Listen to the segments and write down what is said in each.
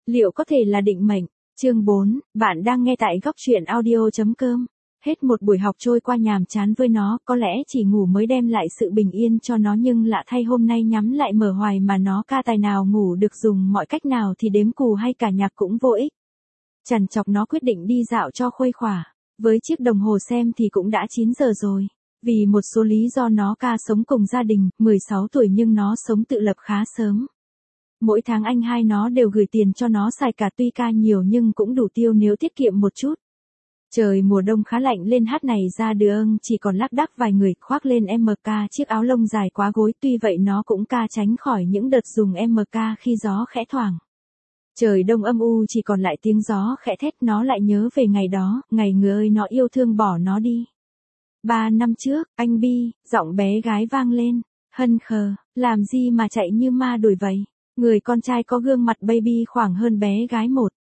Liệu có thể là định mệnh? Chương 4, bạn đang nghe tại góc truyện audio.com. Hết một buổi học trôi qua nhàm chán với nó, có lẽ chỉ ngủ mới đem lại sự bình yên cho nó, nhưng lạ thay hôm nay nhắm lại mở hoài mà nó ca tài nào ngủ được, dùng mọi cách nào thì đếm cù hay cả nhạc cũng vô ích. Trằn trọc nó quyết định đi dạo cho khuây khỏa. Với chiếc đồng hồ xem thì cũng đã 9 giờ rồi. Vì một số lý do nó ca sống cùng gia đình, 16 tuổi nhưng nó sống tự lập khá sớm. Mỗi tháng anh hai nó đều gửi tiền cho nó xài cả, tuy ca nhiều nhưng cũng đủ tiêu nếu tiết kiệm một chút. Trời mùa đông khá lạnh, lên hát này ra đường chỉ còn lác đác vài người khoác lên MK chiếc áo lông dài quá gối, tuy vậy nó cũng ca tránh khỏi những đợt dùng MK khi gió khẽ thoảng. Trời đông âm u chỉ còn lại tiếng gió khẽ thét, nó lại nhớ về ngày đó, ngày người ơi nó yêu thương bỏ nó đi. 3 năm trước, anh Bi, giọng bé gái vang lên, hân khờ, làm gì mà chạy như ma đuổi vậy? Người con trai có gương mặt baby khoảng hơn bé gái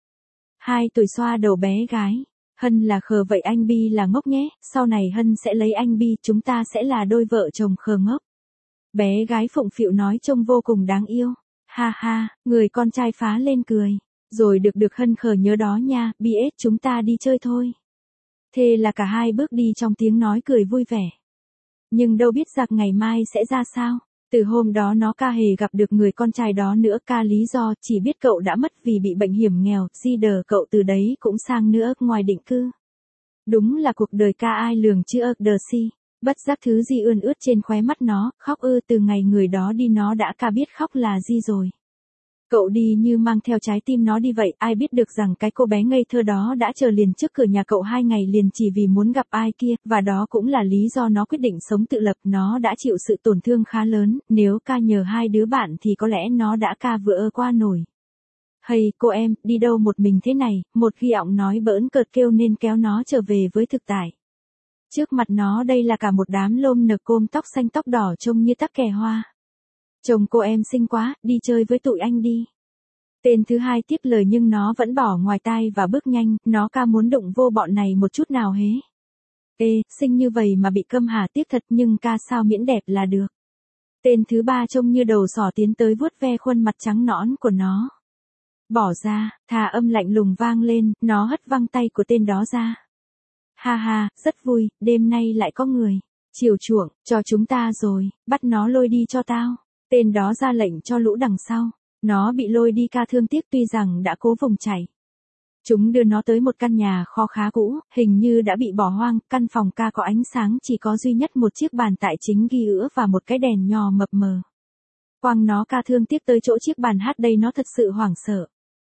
1-2 tuổi xoa đầu bé gái. Hân là khờ vậy anh Bi là ngốc nhé, sau này Hân sẽ lấy anh Bi, chúng ta sẽ là đôi vợ chồng khờ ngốc. Bé gái phụng phịu nói trông vô cùng đáng yêu. Ha ha, người con trai phá lên cười. Rồi được Hân khờ nhớ đó nha, BS chúng ta đi chơi thôi. Thế là cả hai bước đi trong tiếng nói cười vui vẻ. Nhưng đâu biết rằng ngày mai sẽ ra sao. Từ hôm đó nó ca hề gặp được người con trai đó nữa, ca lý do chỉ biết cậu đã mất vì bị bệnh hiểm nghèo, cậu từ đấy cũng sang nữa ngoài định cư. Đúng là cuộc đời ca ai lường chưa si. Bất giác thứ gì ươn ướt trên khóe mắt nó, khóc ư, từ ngày người đó đi nó đã ca biết khóc là gì rồi. Cậu đi như mang theo trái tim nó đi vậy, ai biết được rằng cái cô bé ngây thơ đó đã chờ liền trước cửa nhà cậu 2 ngày liền chỉ vì muốn gặp ai kia, và đó cũng là lý do nó quyết định sống tự lập. Nó đã chịu sự tổn thương khá lớn, nếu ca nhờ hai đứa bạn thì có lẽ nó đã ca vừa qua nổi. Hay, cô em, đi đâu một mình thế này? Một ghi ọng nói bỡn cợt kêu nên kéo nó trở về với thực tại. Trước mặt nó đây là cả một đám lôm nực côm tóc xanh tóc đỏ trông như tắc kè hoa. Chồng cô em xinh quá, đi chơi với tụi anh đi. Tên thứ hai tiếp lời nhưng nó vẫn bỏ ngoài tai và bước nhanh, nó ca muốn đụng vô bọn này một chút nào hế. Ê, xinh như vậy mà bị câm hả, tiếc thật, nhưng ca sao miễn đẹp là được. Tên thứ ba trông như đầu sỏ tiến tới vuốt ve khuôn mặt trắng nõn của nó. Bỏ ra, thà âm lạnh lùng vang lên, nó hất văng tay của tên đó ra. Ha ha, rất vui, đêm nay lại có người. Chiều chuộng, cho chúng ta rồi, bắt nó lôi đi cho tao. Tên đó ra lệnh cho lũ đằng sau. Nó bị lôi đi ca thương tiếc tuy rằng đã cố vùng chạy. Chúng đưa nó tới một căn nhà kho khá cũ, hình như đã bị bỏ hoang, căn phòng ca có ánh sáng chỉ có duy nhất một chiếc bàn tại chính ghi ữa và một cái đèn nhỏ mập mờ. Quang nó ca thương tiếc tới chỗ chiếc bàn hát đây nó thật sự hoảng sợ.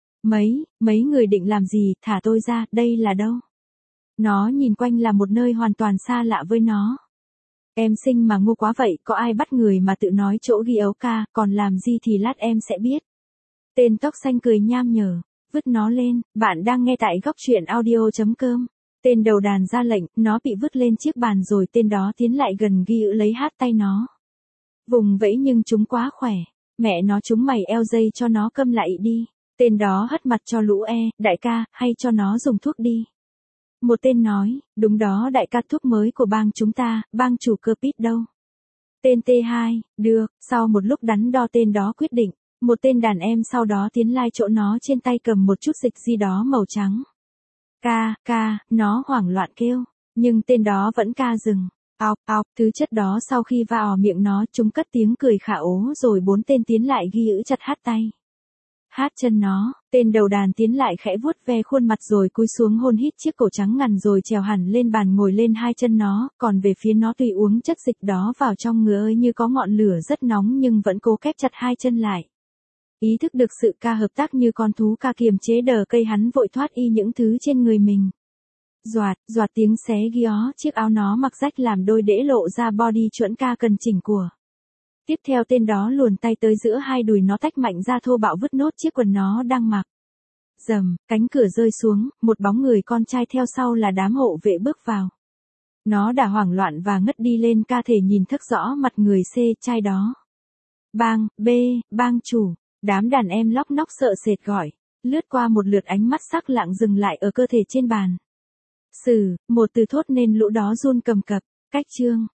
Mấy người định làm gì, thả tôi ra, đây là đâu? Nó nhìn quanh là một nơi hoàn toàn xa lạ với nó. Em xinh mà ngu quá vậy, có ai bắt người mà tự nói chỗ ghi ấu ca, còn làm gì thì lát em sẽ biết. Tên tóc xanh cười nham nhở, vứt nó lên, bạn đang nghe tại góc truyện audio.com. Tên đầu đàn ra lệnh, nó bị vứt lên chiếc bàn rồi tên đó tiến lại gần ghi ữ lấy hát tay nó. Vùng vẫy nhưng chúng quá khỏe, mẹ nó chúng mày eo dây cho nó câm lại đi. Tên đó hất mặt cho lũ đại ca, hay cho nó dùng thuốc đi. Một tên nói, đúng đó đại ca, thuốc mới của bang chúng ta, bang chủ cơ Pít đâu. Tên T2, được, sau một lúc đắn đo tên đó quyết định, một tên đàn em sau đó tiến lai chỗ nó trên tay cầm một chút dịch gì đó màu trắng. Ca, nó hoảng loạn kêu, nhưng tên đó vẫn ca dừng. Ọc, thứ chất đó sau khi vào miệng nó chúng cất tiếng cười khả ố rồi 4 tên tiến lại ghi ữ chặt hát tay. Hát chân nó, tên đầu đàn tiến lại khẽ vuốt ve khuôn mặt rồi cúi xuống hôn hít chiếc cổ trắng ngần rồi trèo hẳn lên bàn ngồi lên 2 chân nó, còn về phía nó tùy uống chất dịch đó vào trong ngứa ơi như có ngọn lửa rất nóng nhưng vẫn cố kép chặt 2 chân lại. Ý thức được sự ca hợp tác như con thú ca kiềm chế đờ cây hắn vội thoát y những thứ trên người mình. Doạt tiếng xé gió, chiếc áo nó mặc rách làm đôi đễ lộ ra body chuẩn ca cần chỉnh của. Tiếp theo tên đó luồn tay tới giữa hai đùi nó tách mạnh ra thô bạo vứt nốt chiếc quần nó đang mặc. Rầm, cánh cửa rơi xuống, một bóng người con trai theo sau là đám hộ vệ bước vào. Nó đã hoảng loạn và ngất đi lên ca thể nhìn thức rõ mặt người trai đó. Bang chủ, đám đàn em lóc nóc sợ sệt gọi, lướt qua một lượt ánh mắt sắc lạng dừng lại ở cơ thể trên bàn. Một từ thốt nên lũ đó run cầm cập, cách chương.